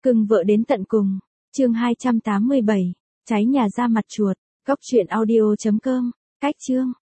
Cưng vợ đến tận cùng. Chương 287. Cháy nhà ra mặt chuột. Góc truyện audio.com. Cách chương.